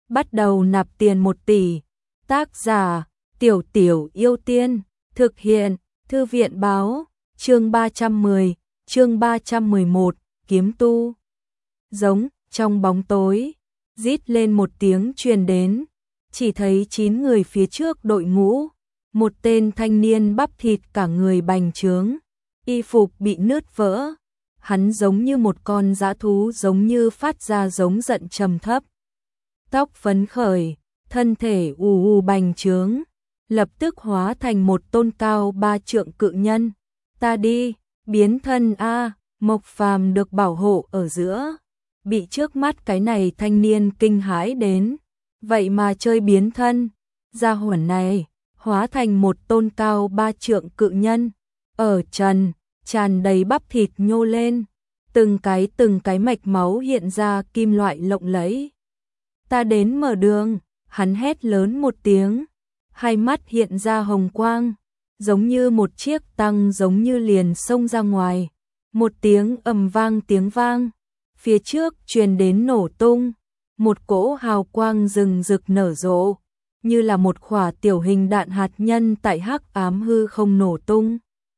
bắt đầu nạp tiền 1 tỷ. Tác giả: Tiểu Tiểu Yêu Tiên. Thực hiện: Thư viện báo. Chương 310, chương 311, kiếm tu. Giống. Trong bóng tối, rít lên một tiếng truyền đến, chỉ thấy 9 người phía trước đội ngũ, một tên thanh niên bắp thịt cả người bành trướng, y phục bị nứt vỡ, hắn giống như một con dã thú, giống như phát ra giống giận trầm thấp. Tóc phấn khởi, thân thể ù bành trướng, lập tức hóa thành một tôn cao 3 trượng cự nhân. Ta đi, biến thân a. Mộc Phàm được bảo hộ ở giữa, bị trước mắt cái này thanh niên kinh hãi đến, vậy mà chơi biến thân, gia hỏa này hóa thành một tôn cao 3 trượng cự nhân, ở tràn đầy bắp thịt nhô lên, từng cái mạch máu hiện ra kim loại lộng lẫy. Ta đến mở đường, hắn hét lớn một tiếng, hai mắt hiện ra hồng quang, giống như một chiếc tăng giống như liền xông ra ngoài. Một tiếng tiếng vang, phía trước truyền đến nổ tung, một cỗ hào quang rừng rực nở rộ, như là một quả tiểu hình đạn hạt nhân tại hắc ám hư không nổ tung.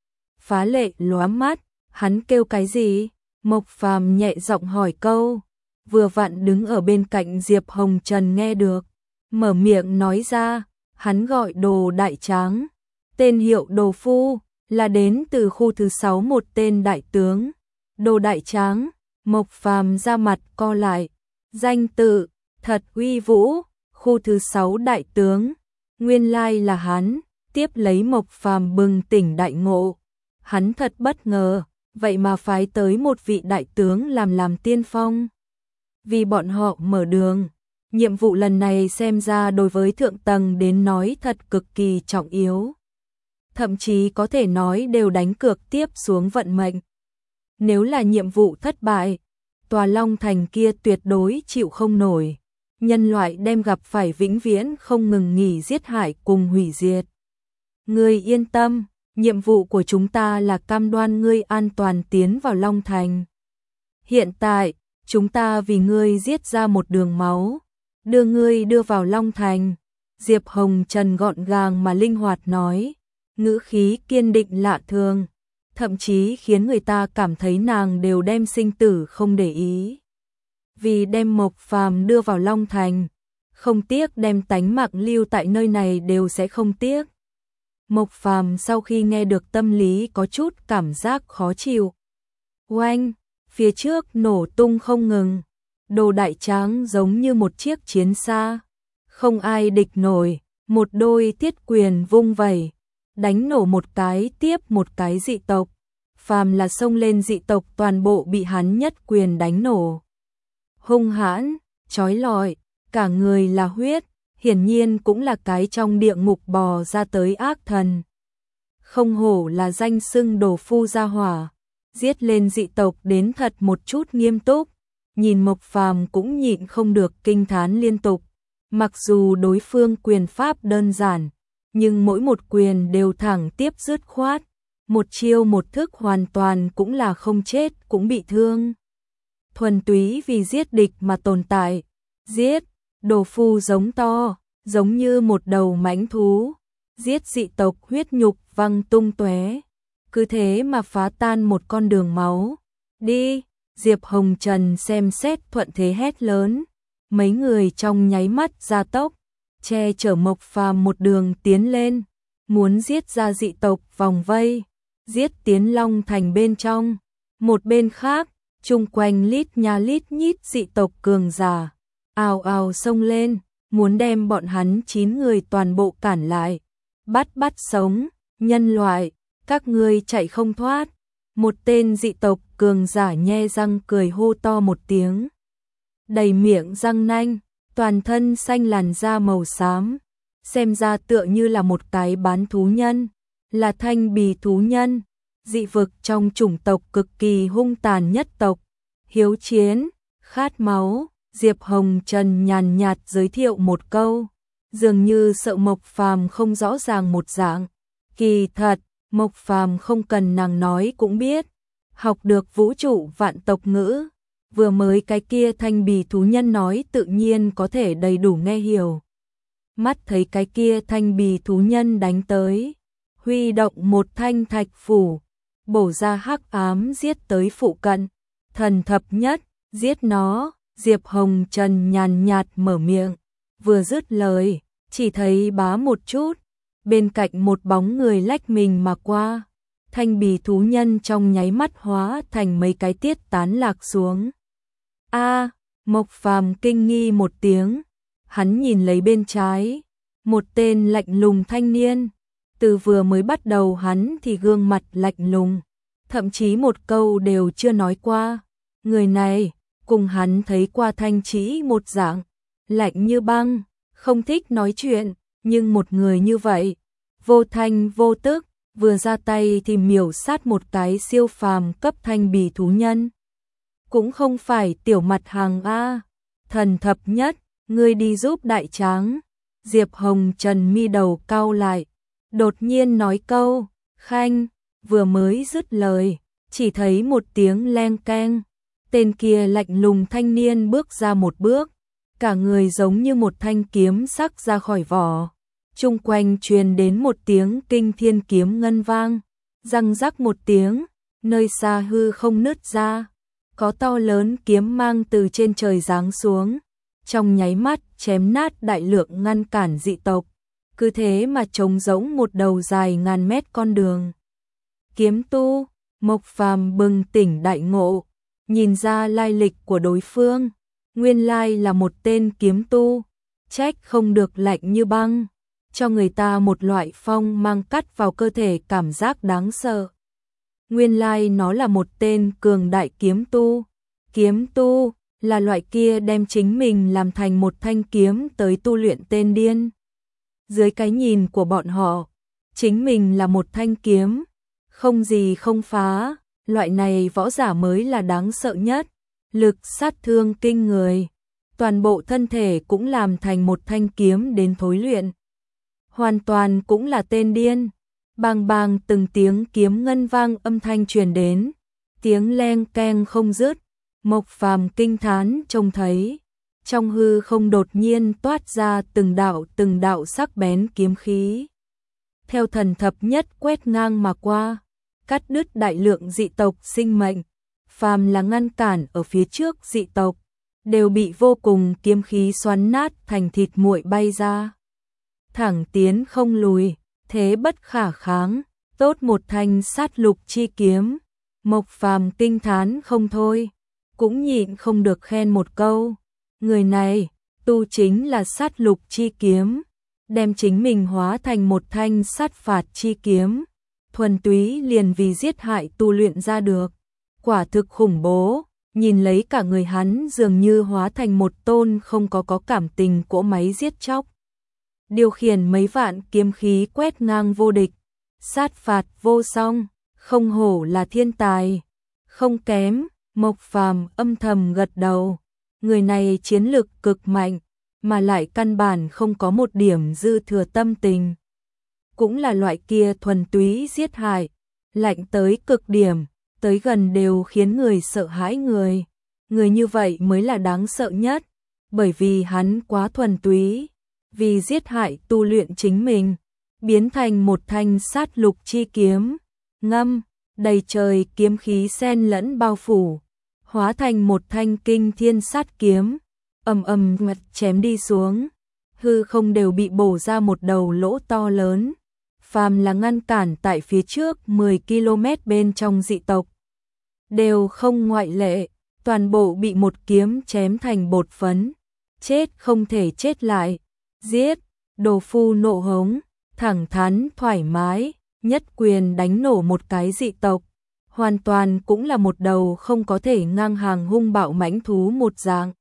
Phá lệ lóa mắt, hắn kêu cái gì? Mộc Phàm nhẹ giọng hỏi câu, vừa vặn đứng ở bên cạnh Diệp Hồng Trần nghe được, mở miệng nói ra, hắn gọi Đồ Đại Tráng, tên hiệu Đồ Phu, là đến từ khu thứ 6 một tên đại tướng. Đồ Đại Tráng. Mộc Phàm ra mặt co lại, danh tự thật uy vũ, khu thứ 6 đại tướng, nguyên lai là hắn. Tiếp lấy Mộc Phàm bừng tỉnh đại ngộ, hắn thật bất ngờ, vậy mà phái tới một vị đại tướng làm tiên phong, vì bọn họ mở đường. Nhiệm vụ lần này xem ra đối với thượng tầng đến nói thật cực kỳ trọng yếu, thậm chí có thể nói đều đánh cược tiếp xuống vận mệnh. Nếu là nhiệm vụ thất bại, tòa Long Thành kia tuyệt đối chịu không nổi, nhân loại đem gặp phải vĩnh viễn không ngừng nghỉ giết hại cùng hủy diệt. Ngươi yên tâm, nhiệm vụ của chúng ta là cam đoan ngươi an toàn tiến vào Long Thành. Hiện tại, chúng ta vì ngươi giết ra một đường máu, đưa ngươi đưa vào Long Thành. Diệp Hồng Trần gọn gàng mà linh hoạt nói, ngữ khí kiên định lạ thường, thậm chí khiến người ta cảm thấy nàng đều đem sinh tử không để ý. Vì đem Mộc Phàm đưa vào Long Thành, không tiếc đem tánh mạng lưu tại nơi này đều sẽ không tiếc. Mộc Phàm sau khi nghe được tâm lý có chút cảm giác khó chịu. Oanh, phía trước nổ tung không ngừng, Đồ Đại Tráng giống như một chiếc chiến xa, không ai địch nổi, một đôi thiết quyền vung vẩy, đánh nổ một cái tiếp một cái dị tộc. Phàm là xông lên dị tộc toàn bộ bị hắn nhất quyền đánh nổ. Hung hãn, chói lọi, cả người là huyết, hiển nhiên cũng là cái trong địa ngục bò ra tới ác thần. Không hổ là danh xưng Đồ Phu gia hỏa, giết lên dị tộc đến thật một chút nghiêm túc. Nhìn Mộc Phàm cũng nhịn không được kinh thán liên tục. Mặc dù đối phương quyền pháp đơn giản, nhưng mỗi một quyền đều thẳng tiếp dứt khoát, một chiêu một thức hoàn toàn cũng là không chết cũng bị thương. Thuần túy vì giết địch mà tồn tại, giết, Đồ Phu giống to, giống như một đầu mãnh thú, giết dị tộc huyết nhục văng tung tóe, cứ thế mà phá tan một con đường máu. Đi, Diệp Hồng Trần xem xét thuận thế hét lớn, mấy người trong nháy mắt gia tốc, che chở Mộc Phàm một đường tiến lên, muốn giết ra dị tộc vòng vây, giết tiến Long Thành bên trong. Một bên khác, chung quanh lít nha lít nhít dị tộc cường giả, ào ào xông lên, muốn đem bọn hắn 9 người toàn bộ cản lại. Bắt sống, nhân loại, các ngươi chạy không thoát. Một tên dị tộc cường giả nhe răng cười hô to một tiếng, đầy miệng răng nanh, toàn thân xanh làn da màu xám, xem ra tựa như là một cái bán thú nhân, là thanh bì thú nhân, dị vực trong chủng tộc cực kỳ hung tàn nhất tộc, hiếu chiến, khát máu. Diệp Hồng Trần nhàn nhạt giới thiệu một câu, dường như sợ Mộc Phàm không rõ ràng một dạng. Kỳ thật, Mộc Phàm không cần nàng nói cũng biết, học được vũ trụ vạn tộc ngữ, vừa mới cái kia thanh bì thú nhân nói tự nhiên có thể đầy đủ nghe hiểu. Mắt thấy cái kia thanh bì thú nhân đánh tới, huy động một thanh thạch phủ, bổ ra hắc ám giết tới phụ cận, thần thập nhất, giết nó. Diệp Hồng Trần nhàn nhạt mở miệng, vừa dứt lời, chỉ thấy bá một chút, bên cạnh một bóng người lách mình mà qua, thanh bì thú nhân trong nháy mắt hóa thành mấy cái tiết tán lạc xuống. A, Mộc Phàm kinh nghi một tiếng, hắn nhìn lấy bên trái, một tên lạnh lùng thanh niên, từ vừa mới bắt đầu hắn thì gương mặt lạnh lùng, thậm chí một câu đều chưa nói qua, người này cùng hắn thấy qua thanh chỉ một dạng, lạnh như băng, không thích nói chuyện, nhưng một người như vậy, vô thanh vô tức, vừa ra tay thì miểu sát một cái siêu phàm cấp thanh bì thú nhân. Cũng không phải tiểu mặt hàng A, thần thập nhất, ngươi đi giúp đại tráng. Diệp Hồng Trần mi đầu cau lại, đột nhiên nói câu, khanh, vừa mới dứt lời, chỉ thấy một tiếng leng keng. Tên kia lạnh lùng thanh niên bước ra một bước, cả người giống như một thanh kiếm sắc ra khỏi vỏ. Chung quanh truyền đến một tiếng kinh thiên kiếm ngân vang, răng rắc một tiếng, nơi xa hư không nứt ra, có to lớn kiếm mang từ trên trời giáng xuống, trong nháy mắt chém nát đại lượng ngăn cản dị tộc, cứ thế mà trống rỗng một đầu dài ngàn mét con đường. Kiếm tu, Mộc Phàm bừng tỉnh đại ngộ, nhìn ra lai lịch của đối phương, nguyên lai là một tên kiếm tu, trách không được lạnh như băng, cho người ta một loại phong mang cắt vào cơ thể cảm giác đáng sợ. Nguyên lai nó là một tên cường đại kiếm tu là loại kia đem chính mình làm thành một thanh kiếm tới tu luyện tên điên. Dưới cái nhìn của bọn họ, chính mình là một thanh kiếm, không gì không phá. Loại này võ giả mới là đáng sợ nhất, lực sát thương kinh người, toàn bộ thân thể cũng làm thành một thanh kiếm đến thối luyện. Hoàn toàn cũng là tên điên. Bang bang từng tiếng kiếm ngân vang âm thanh truyền đến, tiếng leng keng không dứt. Mộc Phàm kinh thán trông thấy, trong hư không đột nhiên toát ra từng đạo sắc bén kiếm khí. Theo thần thập nhất quét ngang mà qua, cắt đứt đại lượng dị tộc sinh mệnh, phàm là ngăn cản ở phía trước dị tộc, đều bị vô cùng kiếm khí xoắn nát thành thịt muội bay ra. Thẳng tiến không lùi, thế bất khả kháng, tốt một thanh sát lục chi kiếm. Mộc Phàm kinh thán không thôi, cũng nhịn không được khen một câu, người này, tu chính là sát lục chi kiếm, đem chính mình hóa thành một thanh sát phạt chi kiếm. Thuần túy liền vì giết hại tu luyện ra được, quả thực khủng bố, nhìn lấy cả người hắn dường như hóa thành một tôn không có cảm tình cỗ máy giết chóc. Điều khiển mấy vạn kiếm khí quét ngang vô địch, sát phạt vô song, không hổ là thiên tài, không kém. Mộc Phàm âm thầm gật đầu, người này chiến lực cực mạnh, mà lại căn bản không có một điểm dư thừa tâm tình. Cũng là loại kia thuần túy giết hại, lạnh tới cực điểm, tới gần đều khiến người sợ hãi người. Người như vậy mới là đáng sợ nhất, bởi vì hắn quá thuần túy, vì giết hại tu luyện chính mình, biến thành một thanh sát lục chi kiếm, ngâm, đầy trời kiếm khí xen lẫn bao phủ, hóa thành một thanh kinh thiên sát kiếm, ầm ầm chém đi xuống, hư không đều bị bổ ra một đầu lỗ to lớn. Phàm là ngăn cản tại phía trước 10 km bên trong dị tộc, đều không ngoại lệ, toàn bộ bị một kiếm chém thành bột phấn, chết không thể chết lại, giết, đồ phu nộ hống, thẳng thắn thoải mái, nhất quyền đánh nổ một cái dị tộc, hoàn toàn cũng là một đầu không có thể ngang hàng hung bạo mãnh thú một dạng.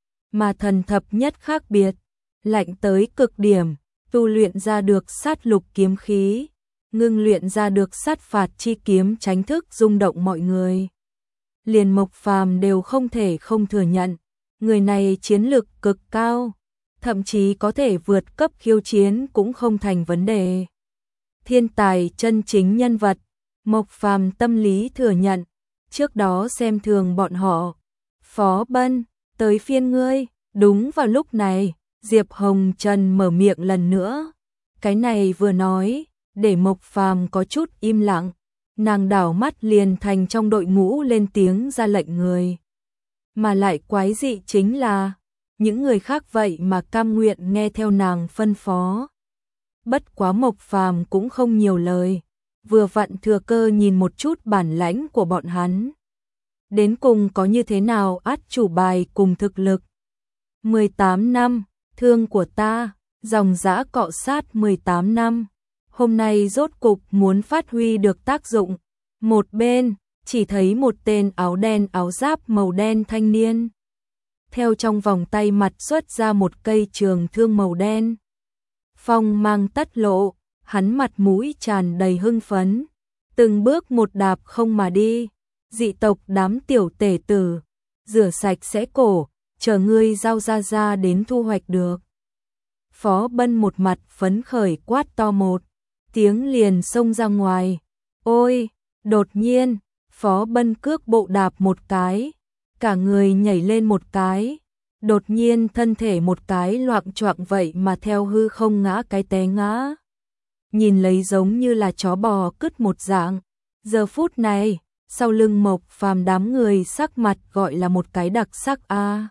Mà thần thập nhất khác biệt, lạnh tới cực điểm, tu luyện ra được sát lục kiếm khí, ngưng luyện ra được sát phạt chi kiếm tránh thức rung động mọi người. Liền Mộc Phàm đều không thể không thừa nhận, người này chiến lực cực cao, thậm chí có thể vượt cấp khiêu chiến cũng không thành vấn đề. Thiên tài chân chính nhân vật, Mộc Phàm tâm lý thừa nhận, trước đó xem thường bọn họ, Phó Bân, tới phiên ngươi. Đúng vào lúc này, Diệp Hồng Trần mở miệng lần nữa. Cái này vừa nói, để Mộc Phàm có chút im lặng, nàng đảo mắt liền thành trong đội ngũ lên tiếng ra lệnh người. Mà lại quái dị chính là, những người khác vậy mà cam nguyện nghe theo nàng phân phó. Bất quá Mộc Phàm cũng không nhiều lời, vừa vặn thừa cơ nhìn một chút bản lãnh của bọn hắn. Đến cùng có như thế nào át chủ bài cùng thực lực. 18 năm, thương của ta, dòng dã cọ sát 18 năm. Hôm nay rốt cục muốn phát huy được tác dụng. Một bên, chỉ thấy một tên áo đen áo giáp màu đen thanh niên. Theo trong vòng tay mặt xuất ra một cây trường thương màu đen. Phong mang tất lộ, hắn mặt mũi tràn đầy hưng phấn. Từng bước một đạp không mà đi. Dị tộc đám tiểu tể tử, rửa sạch sẽ cổ, chờ ngươi giao ra đến thu hoạch được. Phó Bân một mặt phấn khởi quát to một tiếng liền xông ra ngoài. Ôi, đột nhiên, Phó Bân cước bộ đạp một cái, cả người nhảy lên một cái, đột nhiên thân thể một cái loạng choạng vậy mà theo hư không ngã cái té ngã. Nhìn lấy giống như là chó bò cứt một dạng. Giờ phút này, sau lưng Mộc Phàm đám người sắc mặt gọi là một cái đặc sắc a.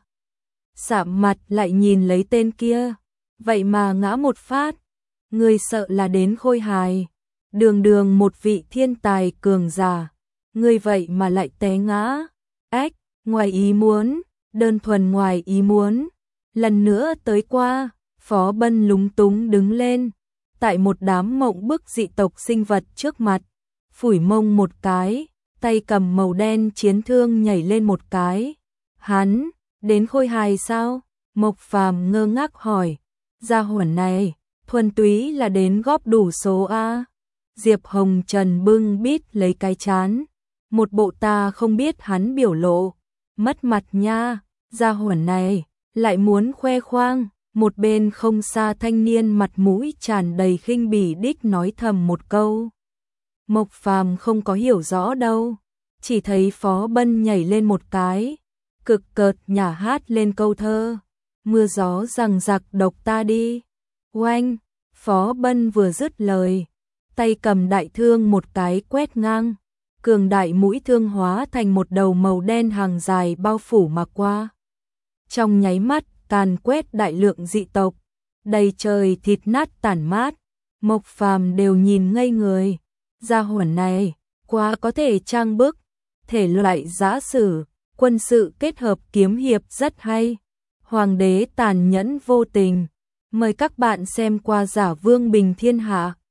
Sạm mặt lại nhìn lấy tên kia, vậy mà ngã một phát, người sợ là đến khôi hài. Đường đường một vị thiên tài cường giả, người vậy mà lại té ngã. Ách, ngoài ý muốn, đơn thuần ngoài ý muốn. Lần nữa tới qua, Phó Bân lúng túng đứng lên, tại một đám mộng bức dị tộc sinh vật trước mặt, phủi mông một cái, tay cầm màu đen chiến thương nhảy lên một cái. Hắn, đến khôi hài sao? Mộc Phàm ngơ ngác hỏi. Gia hỏa này, thuần túy là đến góp đủ số A. Diệp Hồng Trần bưng bít lấy cái chán. Một bộ ta không biết hắn biểu lộ. Mất mặt nha, gia hỏa này, lại muốn khoe khoang. Một bên không xa thanh niên mặt mũi tràn đầy khinh bỉ đích nói thầm một câu. Mộc Phàm không có hiểu rõ đâu, chỉ thấy Phó Bân nhảy lên một cái, cực cợt nhả hát lên câu thơ. Mưa gió rằng giặc độc ta đi. Oanh, Phó Bân vừa dứt lời, tay cầm đại thương một cái quét ngang, cường đại mũi thương hóa thành một đầu màu đen hàng dài bao phủ mà qua. Trong nháy mắt, càn quét đại lượng dị tộc, đầy trời thịt nát tản mát. Mộc Phàm đều nhìn ngây người. Gia hỏa này, quá có thể trang bức, thể loại giã sử, quân sự kết hợp kiếm hiệp rất hay. Hoàng đế tàn nhẫn vô tình. Mời các bạn xem qua Giả Vương Bình Thiên Hạ.